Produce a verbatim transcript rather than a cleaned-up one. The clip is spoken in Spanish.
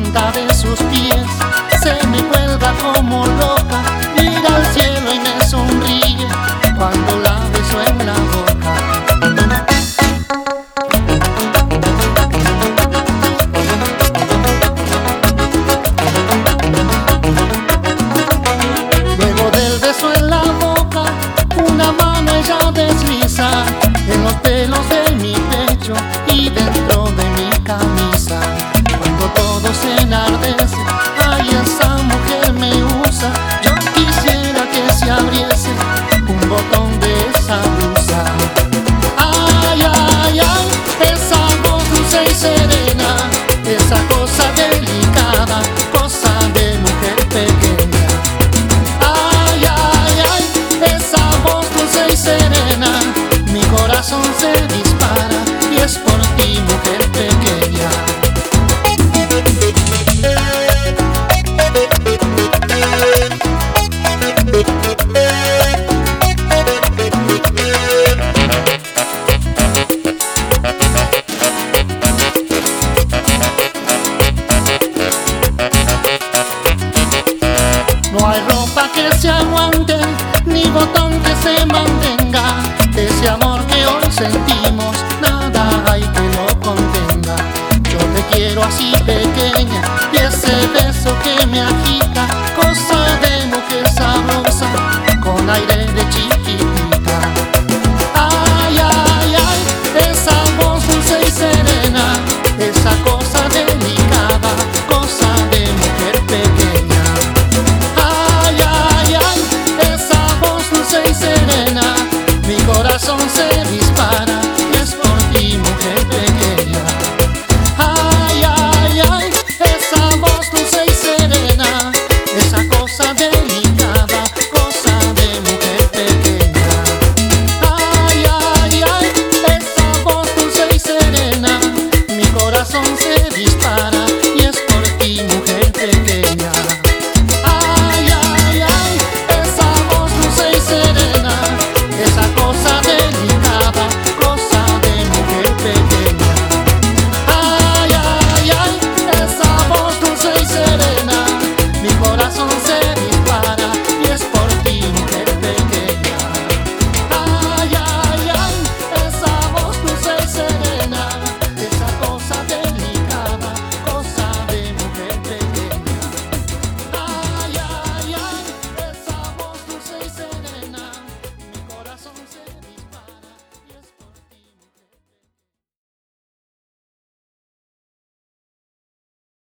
punta de sus pies se me cuelga como loca, mira al cielo y me sonríe cuando la beso en la boca. Luego del beso en la boca, una mano ella desliza en los pelos de mi pecho y dentro de mi camisa. Cuando todo se enardece, ay, esa mujer me usa. Yo quisiera que se abriese un botón de esa blusa. Ay, ay, ay, esa voz dulce y serena, esa cosa delicada, cosa de mujer pequeña. Ay, ay, ay, esa voz dulce y serena, mi corazón se dispara y es por ti, mujer pequeña. No hay ropa que se aguante, ni botón que se mantenga. Ese amor que hoy sentimos, nada hay que lo contenga. Yo te quiero así pequeña, y ese beso que me agita, cosa de mujer sabrosa, con aire de chiquitita. Ay, ay, ay, esa voz dulce y serena, esa cosa delicada, cosa de mujer pequeña. Ay, ay, ay, esa voz dulce y serena, mi corazón se dispara, es por ti, mujer pequeña. Ay, ay, ay, esa voz dulce y serena, esa cosa delicada, cosa de mujer pequeña. Ay, ay, ay, esa voz dulce y serena, mi corazón se dispara y es por ti, mujer pequeña. Ay, ay, ay, esa voz dulce y serena, esa cosa delicada, cosa de mujer pequeña. Ay, ay, ay, esa voz dulce y serena.